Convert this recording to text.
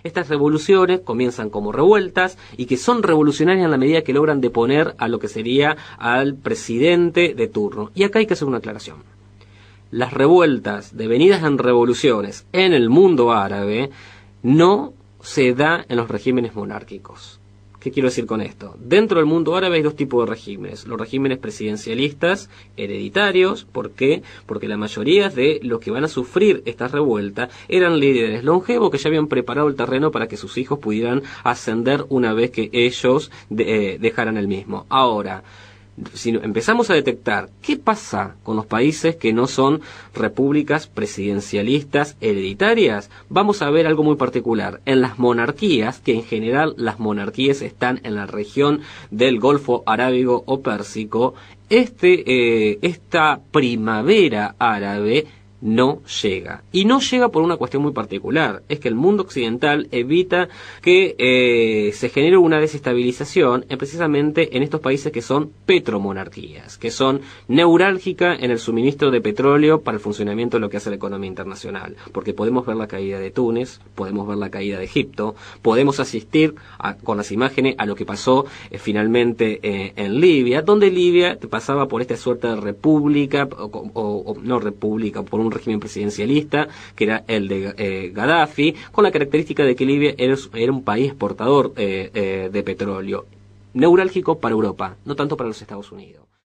Estas revoluciones comienzan como revueltas y que son revolucionarias en la medida que logran deponer a lo que sería al presidente de turno. Y acá hay que hacer una aclaración. Las revueltas devenidas en revoluciones en el mundo árabe no se da en los regímenes monárquicos. ¿Qué quiero decir con esto? Dentro del mundo árabe hay dos tipos de regímenes. Los regímenes presidencialistas hereditarios. ¿Por qué? Porque la mayoría de los que van a sufrir esta revuelta eran líderes longevos que ya habían preparado el terreno para que sus hijos pudieran ascender una vez que ellos dejaran el mismo. Ahora, si empezamos a detectar qué pasa con los países que no son repúblicas presidencialistas hereditarias, vamos a ver algo muy particular. En las monarquías, que en general las monarquías están en la región del Golfo Arábigo o Pérsico, esta primavera árabe no llega. Y no llega por una cuestión muy particular. Es que el mundo occidental evita que se genere una desestabilización precisamente en estos países que son petromonarquías, que son neurálgicas en el suministro de petróleo para el funcionamiento de lo que hace la economía internacional. Porque podemos ver la caída de Túnez, podemos ver la caída de Egipto, podemos asistir con las imágenes a lo que pasó finalmente en Libia, donde Libia pasaba por esta suerte de república, o no república, por un régimen presidencialista, que era el de Gaddafi, con la característica de que Libia era un país exportador de petróleo, neurálgico para Europa, no tanto para los Estados Unidos.